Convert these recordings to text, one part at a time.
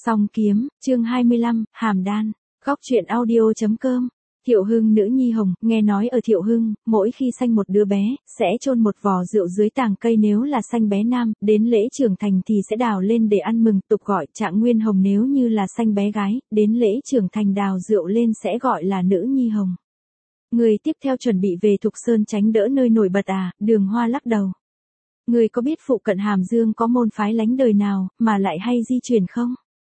Song kiếm, chương 25, Hàm Đan, góc truyện audio.com. Thiệu Hưng nữ nhi Hồng, nghe nói ở Thiệu Hưng, mỗi khi sanh một đứa bé, sẽ chôn một vò rượu dưới tàng cây nếu là sanh bé nam, đến lễ trưởng thành thì sẽ đào lên để ăn mừng, tục gọi Trạng Nguyên Hồng, nếu như là sanh bé gái, đến lễ trưởng thành đào rượu lên sẽ gọi là nữ nhi Hồng. Người tiếp theo chuẩn bị về Thục Sơn tránh đỡ nơi nổi bật à? Đường Hoa lắc đầu. Người có biết phụ cận Hàm Dương có môn phái lánh đời nào, mà lại hay di chuyển không?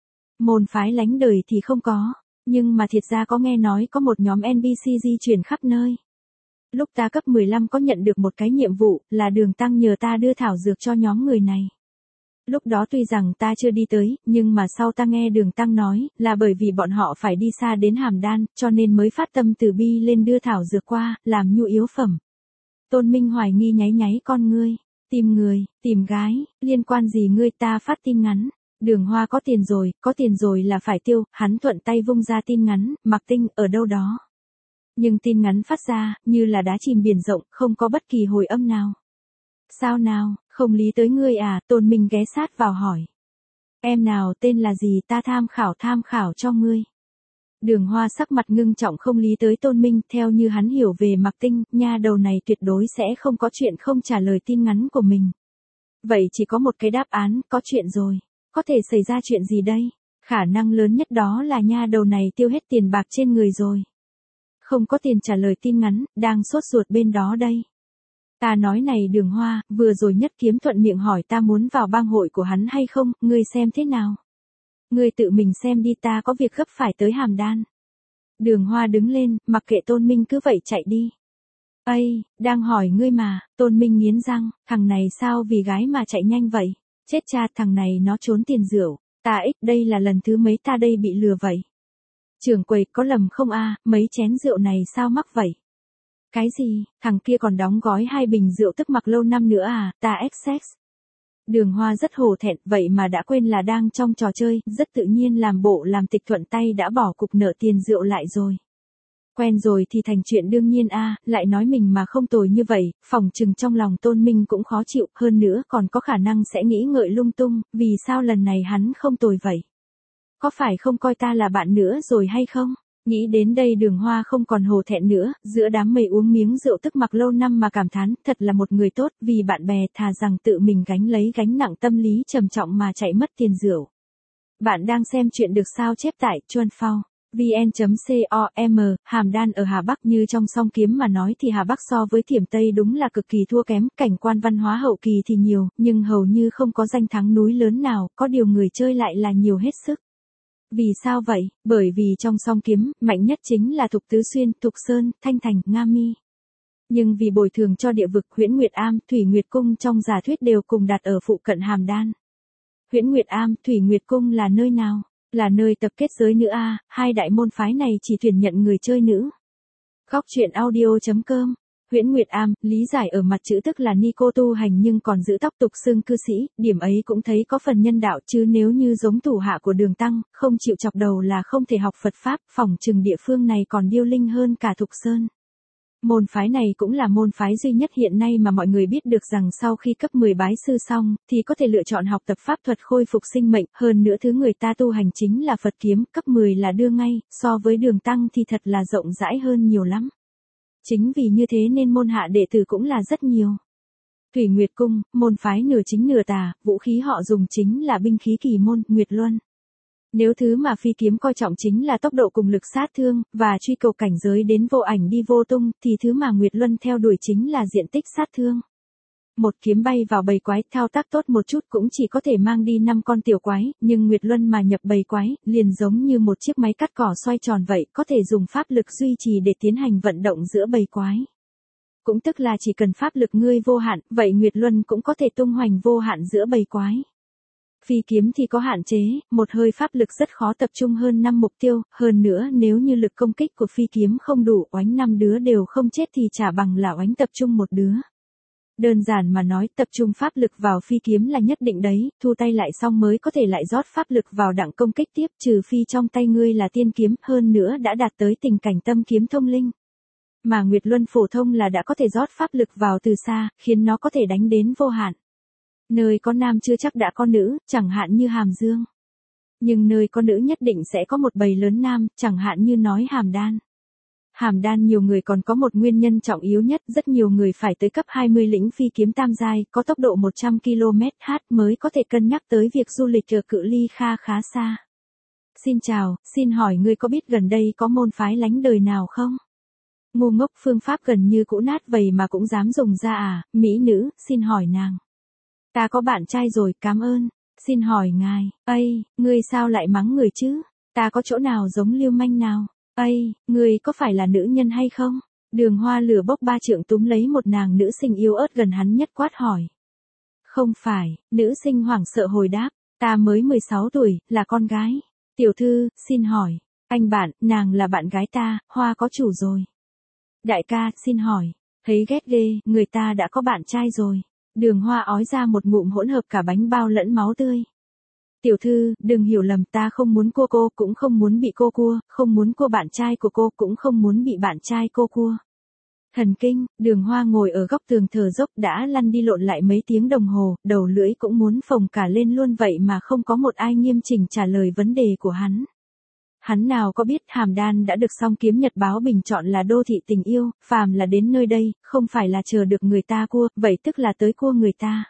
Môn phái lánh đời thì không có, nhưng mà thiệt ra có nghe nói có một nhóm NPC di chuyển khắp nơi. Lúc ta cấp 15 có nhận được một cái nhiệm vụ, là Đường Tăng nhờ ta đưa thảo dược cho nhóm người này. Lúc đó tuy rằng ta chưa đi tới, nhưng mà sau ta nghe Đường Tăng nói, là bởi vì bọn họ phải đi xa đến Hàm Đan, cho nên mới phát tâm từ bi lên đưa thảo dược qua, làm nhu yếu phẩm. Tôn Minh hoài nghi nháy nháy con ngươi. Tìm người, tìm gái, liên quan gì ngươi? Ta phát tin ngắn. Đường Hoa có tiền rồi là phải tiêu, hắn thuận tay vung ra tin ngắn, Mặc Tinh ở đâu đó. Nhưng tin ngắn phát ra, như là đá chìm biển rộng, không có bất kỳ hồi âm nào. Sao nào, không lý tới ngươi à? Tôn Minh ghé sát vào hỏi. Em nào tên là gì, ta tham khảo cho ngươi. Đường Hoa sắc mặt ngưng trọng không lý tới Tôn Minh, theo như hắn hiểu về Mặc Tinh, nha đầu này tuyệt đối sẽ không có chuyện không trả lời tin nhắn của mình. Vậy chỉ có một cái đáp án, có chuyện rồi. Có thể xảy ra chuyện gì đây? Khả năng lớn nhất đó là nha đầu này tiêu hết tiền bạc trên người rồi. Không có tiền trả lời tin nhắn, đang sốt ruột bên đó đây. Ta nói này Đường Hoa, vừa rồi Nhất Kiếm thuận miệng hỏi ta muốn vào bang hội của hắn hay không, ngươi xem thế nào? Ngươi tự mình xem đi, ta có việc gấp phải tới Hàm Đan. Đường Hoa đứng lên, mặc kệ Tôn Minh cứ vậy chạy đi. Ây, đang hỏi ngươi mà. Tôn Minh nghiến răng, thằng này sao vì gái mà chạy nhanh vậy? Chết cha, thằng này nó trốn tiền rượu. Đây là lần thứ mấy ta đây bị lừa vậy? Trưởng quầy có lầm không a? Mấy chén rượu này sao mắc vậy? Cái gì, thằng kia còn đóng gói 2 bình rượu tức mặc lâu năm nữa à? Ta XX. Đường Hoa rất hổ thẹn, vậy mà đã quên là đang trong trò chơi, rất tự nhiên làm bộ làm tịch thuận tay đã bỏ cục nợ tiền rượu lại rồi. Quen rồi thì thành chuyện đương nhiên a, lại nói mình mà không tồi như vậy, phỏng chừng trong lòng Tôn Minh cũng khó chịu, hơn nữa còn có khả năng sẽ nghĩ ngợi lung tung, vì sao lần này hắn không tồi vậy? Có phải không coi ta là bạn nữa rồi hay không? Nghĩ đến đây Đường Hoa không còn hổ thẹn nữa, giữa đám mây uống miếng rượu tức mặc lâu năm mà cảm thán, thật là một người tốt, vì bạn bè thà rằng tự mình gánh lấy gánh nặng tâm lý trầm trọng mà chạy mất tiền rượu. Bạn đang xem chuyện được sao chép tại Chuan Phao. vn.com. Hàm Đan ở Hà Bắc, như trong Song kiếm mà nói thì Hà Bắc so với Thiểm Tây đúng là cực kỳ thua kém, cảnh quan văn hóa hậu kỳ thì nhiều, nhưng hầu như không có danh thắng núi lớn nào, có điều người chơi lại là nhiều hết sức. Vì sao vậy? Bởi vì trong Song kiếm, mạnh nhất chính là Thục Tứ Xuyên, Thục Sơn, Thanh Thành, Nga Mi. Nhưng vì bồi thường cho địa vực, Huyễn Nguyệt Am, Thủy Nguyệt Cung trong giả thuyết đều cùng đặt ở phụ cận Hàm Đan. Huyễn Nguyệt Am, Thủy Nguyệt Cung là nơi nào? Là nơi tập kết giới nữ a, hai đại môn phái này chỉ tuyển nhận người chơi nữ. Góc truyện audio.com. Huyễn Nguyệt Am, lý giải ở mặt chữ tức là Nico tu hành nhưng còn giữ tóc tục xưng cư sĩ, điểm ấy cũng thấy có phần nhân đạo, chứ nếu như giống thủ hạ của Đường Tăng, không chịu chọc đầu là không thể học Phật Pháp, phỏng chừng địa phương này còn điêu linh hơn cả Thục Sơn. Môn phái này cũng là môn phái duy nhất hiện nay mà mọi người biết được rằng sau khi cấp 10 bái sư xong, thì có thể lựa chọn học tập pháp thuật khôi phục sinh mệnh, hơn nữa thứ người ta tu hành chính là Phật kiếm, cấp 10 là đưa ngay, so với Đường Tăng thì thật là rộng rãi hơn nhiều lắm. Chính vì như thế nên môn hạ đệ tử cũng là rất nhiều. Thủy Nguyệt Cung, môn phái nửa chính nửa tà, vũ khí họ dùng chính là binh khí kỳ môn, Nguyệt Luân. Nếu thứ mà phi kiếm coi trọng chính là tốc độ cùng lực sát thương, và truy cầu cảnh giới đến vô ảnh đi vô tung, thì thứ mà Nguyệt Luân theo đuổi chính là diện tích sát thương. Một kiếm bay vào bầy quái, thao tác tốt một chút cũng chỉ có thể mang đi 5 con tiểu quái, nhưng Nguyệt Luân mà nhập bầy quái, liền giống như một chiếc máy cắt cỏ xoay tròn vậy, có thể dùng pháp lực duy trì để tiến hành vận động giữa bầy quái. Cũng tức là chỉ cần pháp lực ngươi vô hạn, vậy Nguyệt Luân cũng có thể tung hoành vô hạn giữa bầy quái. Phi kiếm thì có hạn chế, một hơi pháp lực rất khó tập trung hơn 5 mục tiêu, hơn nữa nếu như lực công kích của phi kiếm không đủ, oánh 5 đứa đều không chết thì chả bằng là oánh tập trung một đứa. Đơn giản mà nói, tập trung pháp lực vào phi kiếm là nhất định đấy, thu tay lại xong mới có thể lại rót pháp lực vào đặng công kích tiếp, trừ phi trong tay ngươi là tiên kiếm, hơn nữa đã đạt tới tình cảnh tâm kiếm thông linh. Mà Nguyệt Luân phổ thông là đã có thể rót pháp lực vào từ xa, khiến nó có thể đánh đến vô hạn. Nơi có nam chưa chắc đã có nữ, chẳng hạn như Hàm Dương. Nhưng nơi có nữ nhất định sẽ có một bầy lớn nam, chẳng hạn như nói Hàm Đan. Hàm Đan nhiều người còn có một nguyên nhân trọng yếu nhất, rất nhiều người phải tới cấp 20 lĩnh phi kiếm tam giai, có tốc độ 100 km/h mới có thể cân nhắc tới việc du lịch ở cự ly khá xa. Xin chào, xin hỏi ngươi có biết gần đây có môn phái lánh đời nào không? Ngu ngốc, phương pháp gần như cũ nát vậy mà cũng dám dùng ra à, mỹ nữ, xin hỏi nàng. Ta có bạn trai rồi, cảm ơn. Xin hỏi ngài, ngươi sao lại mắng người chứ? Ta có chỗ nào giống lưu manh nào? Ngươi có phải là nữ nhân hay không? Đường Hoa lửa bốc ba trượng túm lấy một nàng nữ sinh yếu ớt gần hắn nhất quát hỏi. Không phải, nữ sinh hoảng sợ hồi đáp, ta mới 16 tuổi, là con gái. Tiểu thư, xin hỏi, anh bạn, nàng là bạn gái ta, Hoa có chủ rồi. Đại ca, xin hỏi, thấy ghét ghê, người ta đã có bạn trai rồi. Đường Hoa ói ra một ngụm hỗn hợp cả bánh bao lẫn máu tươi. Tiểu thư, đừng hiểu lầm, ta không muốn cô cũng không muốn bị cô cua, không muốn cô bạn trai của cô cũng không muốn bị bạn trai cô cua. Thần kinh, Đường Hoa ngồi ở góc tường thở dốc đã lăn đi lộn lại mấy tiếng đồng hồ, đầu lưỡi cũng muốn phồng cả lên luôn vậy mà không có một ai nghiêm chỉnh trả lời vấn đề của hắn. Hắn nào có biết Hàm Đan đã được Song Kiếm Nhật báo bình chọn là đô thị tình yêu, phàm là đến nơi đây, không phải là chờ được người ta cua, vậy tức là tới cua người ta.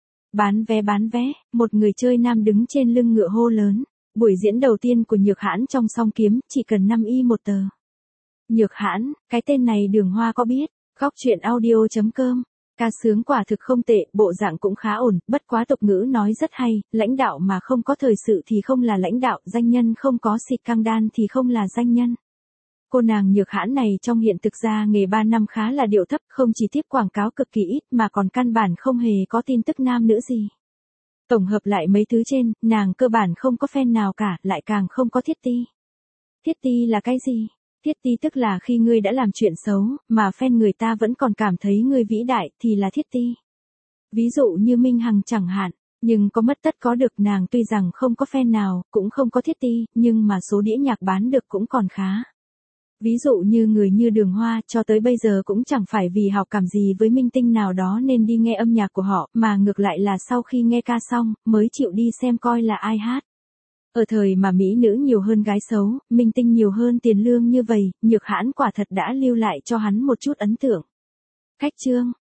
Bán vé, một người chơi nam đứng trên lưng ngựa hô lớn. Buổi diễn đầu tiên của Nhược Hãn trong Song Kiếm, chỉ cần 5 y một tờ. Nhược Hãn, cái tên này Đường Hoa có biết, góc chuyện audio.com. Ca sướng quả thực không tệ, bộ dạng cũng khá ổn, bất quá tục ngữ nói rất hay, lãnh đạo mà không có thời sự thì không là lãnh đạo, danh nhân không có xịt căng đan thì không là danh nhân. Cô nàng Nhược Hãn này trong hiện thực ra nghề 3 năm khá là điệu thấp, không chỉ tiếp quảng cáo cực kỳ ít mà còn căn bản không hề có tin tức nam nữ gì. Tổng hợp lại mấy thứ trên, nàng cơ bản không có fan nào cả, lại càng không có thiết ti. Thiết ti là cái gì? Thiết ti tức là khi ngươi đã làm chuyện xấu, mà fan người ta vẫn còn cảm thấy ngươi vĩ đại thì là thiết ti. Ví dụ như Minh Hằng chẳng hạn, nhưng có mất tất có được, nàng tuy rằng không có fan nào, cũng không có thiết ti, nhưng mà số đĩa nhạc bán được cũng còn khá. Ví dụ như người như Đường Hoa cho tới bây giờ cũng chẳng phải vì học cảm gì với minh tinh nào đó nên đi nghe âm nhạc của họ, mà ngược lại là sau khi nghe ca xong, mới chịu đi xem coi là ai hát. Ở thời mà mỹ nữ nhiều hơn gái xấu, minh tinh nhiều hơn tiền lương như vậy, Nhược Hãn quả thật đã lưu lại cho hắn một chút ấn tượng. Cách chương